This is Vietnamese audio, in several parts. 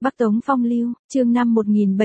Bắc Tống Phong Lưu, chương năm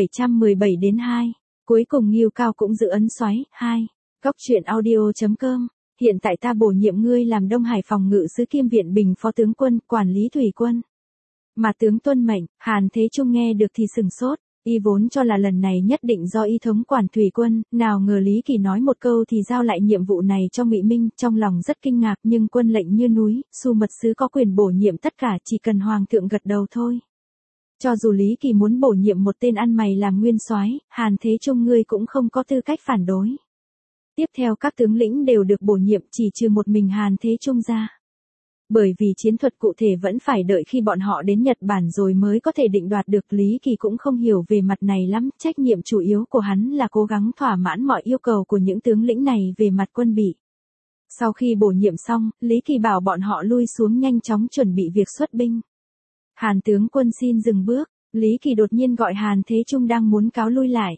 1717 đến 2. Cuối cùng Ngưu Cao cũng giữ ấn xoáy, 2. Góc truyện audio.com. Hiện tại ta bổ nhiệm ngươi làm Đông Hải phòng ngự sứ kiêm viện bình phó tướng quân, quản lý thủy quân. Mà tướng tuân mệnh, Hàn Thế Trung nghe được thì sừng sốt, y vốn cho là lần này nhất định do y thống quản thủy quân, nào ngờ Lý Kỳ nói một câu thì giao lại nhiệm vụ này cho Ngụy Minh, trong lòng rất kinh ngạc, nhưng quân lệnh như núi, Xu mật sứ có quyền bổ nhiệm tất cả, chỉ cần hoàng thượng gật đầu thôi. Cho dù Lý Kỳ muốn bổ nhiệm một tên ăn mày làm nguyên soái, Hàn Thế Trung ngươi cũng không có tư cách phản đối. Tiếp theo các tướng lĩnh đều được bổ nhiệm, chỉ trừ một mình Hàn Thế Trung ra. Bởi vì chiến thuật cụ thể vẫn phải đợi khi bọn họ đến Nhật Bản rồi mới có thể định đoạt được, Lý Kỳ cũng không hiểu về mặt này lắm, trách nhiệm chủ yếu của hắn là cố gắng thỏa mãn mọi yêu cầu của những tướng lĩnh này về mặt quân bị. Sau khi bổ nhiệm xong, Lý Kỳ bảo bọn họ lui xuống nhanh chóng chuẩn bị việc xuất binh. Hàn tướng quân xin dừng bước, Lý Kỳ đột nhiên gọi Hàn Thế Trung đang muốn cáo lui lại.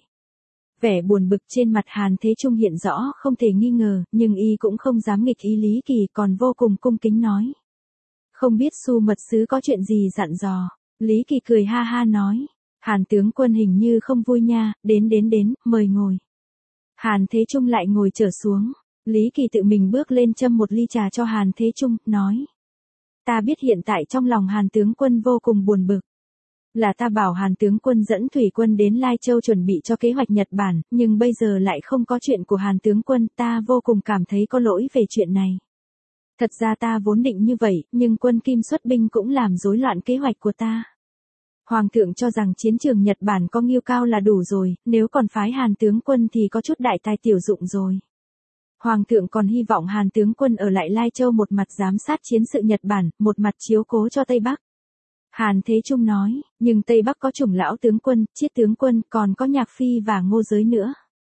Vẻ buồn bực trên mặt Hàn Thế Trung hiện rõ không thể nghi ngờ, nhưng y cũng không dám nghịch ý Lý Kỳ, còn vô cùng cung kính nói. Không biết Xu mật sứ có chuyện gì dặn dò. Lý Kỳ cười ha ha nói. Hàn tướng quân hình như không vui nha, đến, mời ngồi. Hàn Thế Trung lại ngồi trở xuống. Lý Kỳ tự mình bước lên châm một ly trà cho Hàn Thế Trung, nói. Ta biết hiện tại trong lòng Hàn tướng quân vô cùng buồn bực. Là ta bảo Hàn tướng quân dẫn thủy quân đến Lai Châu chuẩn bị cho kế hoạch Nhật Bản, nhưng bây giờ lại không có chuyện của Hàn tướng quân, ta vô cùng cảm thấy có lỗi về chuyện này. Thật ra ta vốn định như vậy, nhưng quân Kim xuất binh cũng làm rối loạn kế hoạch của ta. Hoàng thượng cho rằng chiến trường Nhật Bản có Ngưu Cao là đủ rồi, nếu còn phái Hàn tướng quân thì có chút đại tài tiểu dụng rồi. Hoàng thượng còn hy vọng Hàn tướng quân ở lại Lai Châu, một mặt giám sát chiến sự Nhật Bản, một mặt chiếu cố cho Tây Bắc. Hàn Thế Trung nói, nhưng Tây Bắc có Chủng lão tướng quân, Chiết tướng quân, còn có Nhạc Phi và Ngô Giới nữa.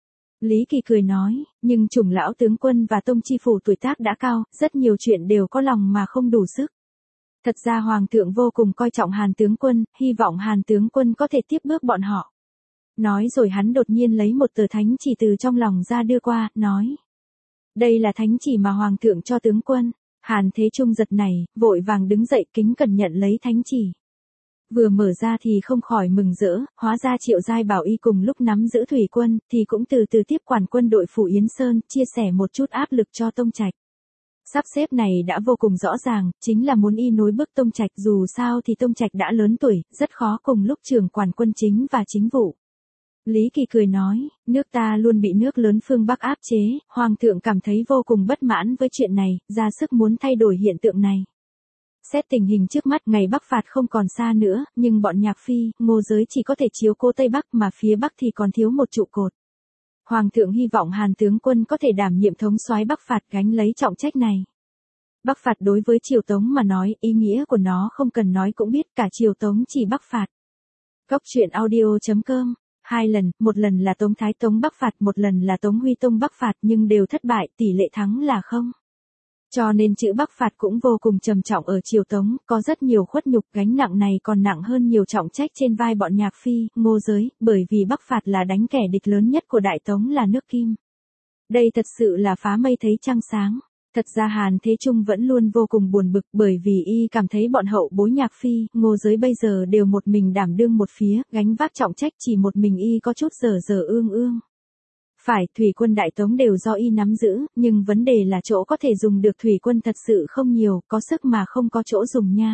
Lý Kỳ cười nói, nhưng Chủng lão tướng quân và Tông Chi Phủ tuổi tác đã cao, rất nhiều chuyện đều có lòng mà không đủ sức. Thật ra Hoàng thượng vô cùng coi trọng Hàn tướng quân, hy vọng Hàn tướng quân có thể tiếp bước bọn họ. Nói rồi hắn đột nhiên lấy một tờ thánh chỉ từ trong lòng ra đưa qua, nói. Đây là thánh chỉ mà Hoàng thượng cho tướng quân. Hàn Thế Trung giật này, vội vàng đứng dậy kính cẩn nhận lấy thánh chỉ. Vừa mở ra thì không khỏi mừng rỡ, hóa ra Triệu Giai bảo y cùng lúc nắm giữ thủy quân, thì cũng từ từ tiếp quản quân đội phủ Yến Sơn, chia sẻ một chút áp lực cho Tông Trạch. Sắp xếp này đã vô cùng rõ ràng, chính là muốn y nối bước Tông Trạch, dù sao thì Tông Trạch đã lớn tuổi, rất khó cùng lúc trưởng quản quân chính và chính vụ. Lý Kỳ cười nói, nước ta luôn bị nước lớn phương Bắc áp chế, Hoàng thượng cảm thấy vô cùng bất mãn với chuyện này, ra sức muốn thay đổi hiện tượng này. Xét tình hình trước mắt, ngày Bắc phạt không còn xa nữa, nhưng bọn Nhạc Phi, Ngô Giới chỉ có thể chiếu cố Tây Bắc, mà phía Bắc thì còn thiếu một trụ cột. Hoàng thượng hy vọng Hàn tướng quân có thể đảm nhiệm thống soái Bắc phạt, gánh lấy trọng trách này. Bắc phạt đối với Triều Tống mà nói, ý nghĩa của nó không cần nói cũng biết, cả Triều Tống chỉ Bắc phạt. Góc truyện audio.com. 2 lần, một lần là Tống Thái Tông Bắc phạt, một lần là Tống Huy Tông Bắc phạt, nhưng đều thất bại, tỷ lệ thắng là 0. Cho nên chữ Bắc phạt cũng vô cùng trầm trọng ở Triều Tống, có rất nhiều khuất nhục, gánh nặng này còn nặng hơn nhiều trọng trách trên vai bọn Nhạc Phi, Ngô Giới, bởi vì Bắc phạt là đánh kẻ địch lớn nhất của Đại Tống là nước Kim. Đây thật sự là phá mây thấy trăng sáng. Thật ra Hàn Thế Trung vẫn luôn vô cùng buồn bực, bởi vì y cảm thấy bọn hậu bối Nhạc Phi, Ngô Giới bây giờ đều một mình đảm đương một phía, gánh vác trọng trách, chỉ một mình y có chút dở ương. Phải, thủy quân Đại Tống đều do y nắm giữ, nhưng vấn đề là chỗ có thể dùng được thủy quân thật sự không nhiều, có sức mà không có chỗ dùng nha.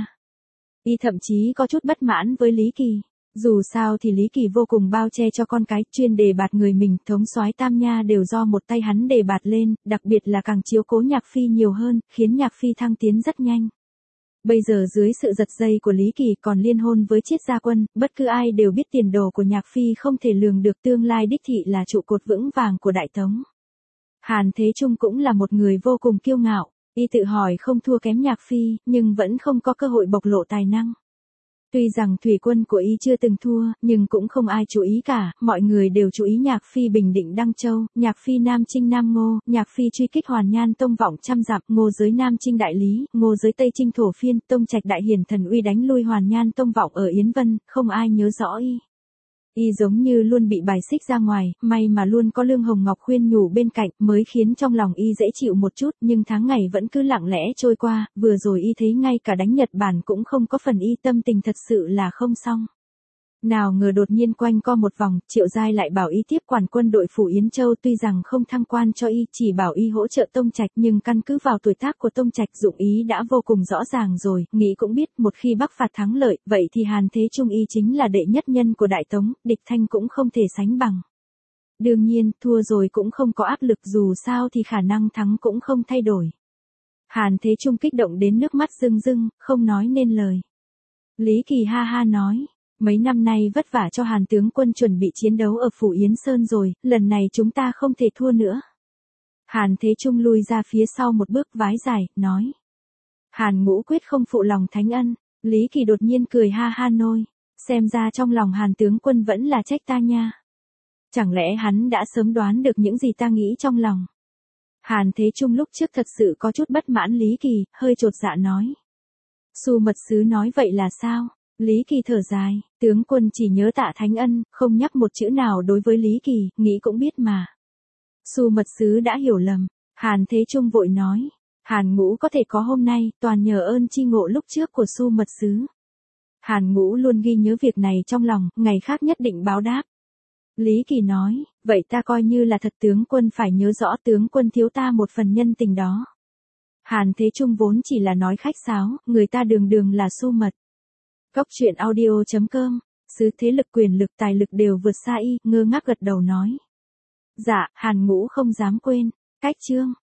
Y thậm chí có chút bất mãn với Lý Kỳ. Dù sao thì Lý Kỳ vô cùng bao che cho con cái, chuyên đề bạt người mình, thống soái Tam Nha đều do một tay hắn đề bạt lên, đặc biệt là càng chiếu cố Nhạc Phi nhiều hơn, khiến Nhạc Phi thăng tiến rất nhanh. Bây giờ dưới sự giật dây của Lý Kỳ còn liên hôn với Chiết Gia Quân, bất cứ ai đều biết tiền đồ của Nhạc Phi không thể lường được, tương lai đích thị là trụ cột vững vàng của Đại Tống. Hàn Thế Trung cũng là một người vô cùng kiêu ngạo, y tự hỏi không thua kém Nhạc Phi, nhưng vẫn không có cơ hội bộc lộ tài năng. Tuy rằng thủy quân của y chưa từng thua, nhưng cũng không ai chú ý cả, mọi người đều chú ý Nhạc Phi bình định Đăng Châu, Nhạc Phi Nam chinh Nam Ngô, Nhạc Phi truy kích Hoàn Nhan Tông vọng trăm dặm, Ngô Giới Nam chinh Đại Lý, Ngô Giới Tây chinh Thổ Phiên, Tông Trạch đại hiển thần uy đánh lui Hoàn Nhan Tông vọng ở Yến Vân, không ai nhớ rõ y. Y giống như luôn bị bài xích ra ngoài, may mà luôn có Lương Hồng Ngọc khuyên nhủ bên cạnh mới khiến trong lòng y dễ chịu một chút, nhưng tháng ngày vẫn cứ lặng lẽ trôi qua, vừa rồi y thấy ngay cả đánh Nhật Bản cũng không có phần y tâm tình thật sự là không xong. Nào ngờ đột nhiên quanh co một vòng, Triệu Giai lại bảo y tiếp quản quân đội phủ Yến Châu, tuy rằng không thăng quan cho y, chỉ bảo y hỗ trợ Tông Trạch, nhưng căn cứ vào tuổi tác của Tông Trạch, dụng ý đã vô cùng rõ ràng rồi, nghĩ cũng biết một khi Bắc phạt thắng lợi, vậy thì Hàn Thế Trung y chính là đệ nhất nhân của Đại Tống, địch thanh cũng không thể sánh bằng. Đương nhiên, thua rồi cũng không có áp lực, dù sao thì khả năng thắng cũng không thay đổi. Hàn Thế Trung kích động đến nước mắt rưng rưng, không nói nên lời. Lý Kỳ ha ha nói, mấy năm nay vất vả cho Hàn tướng quân chuẩn bị chiến đấu ở phủ Yến Sơn rồi, lần này chúng ta không thể thua nữa. Hàn Thế Trung lui ra phía sau một bước vái dài, nói. Hàn Ngũ quyết không phụ lòng thánh ân. Lý Kỳ đột nhiên cười ha ha nôi, xem ra trong lòng Hàn tướng quân vẫn là trách ta nha. Chẳng lẽ hắn đã sớm đoán được những gì ta nghĩ trong lòng? Hàn Thế Trung lúc trước thật sự có chút bất mãn Lý Kỳ, hơi chột dạ nói. Xu mật sứ nói vậy là sao? Lý Kỳ thở dài, tướng quân chỉ nhớ tạ thánh ân, không nhắc một chữ nào đối với Lý Kỳ, nghĩ cũng biết mà. Xu mật sứ đã hiểu lầm, Hàn Thế Trung vội nói. Hàn Ngũ có thể có hôm nay, toàn nhờ ơn chi ngộ lúc trước của Xu mật sứ. Hàn Ngũ luôn ghi nhớ việc này trong lòng, ngày khác nhất định báo đáp. Lý Kỳ nói, vậy ta coi như là thật, tướng quân phải nhớ rõ, tướng quân thiếu ta một phần nhân tình đó. Hàn Thế Trung vốn chỉ là nói khách sáo, người ta đường đường là Xu mật. Cốc truyện audio.com, sứ thế lực quyền lực tài lực đều vượt xa y, ngơ ngác gật đầu nói. Dạ, Hàn Ngũ không dám quên. Cách chương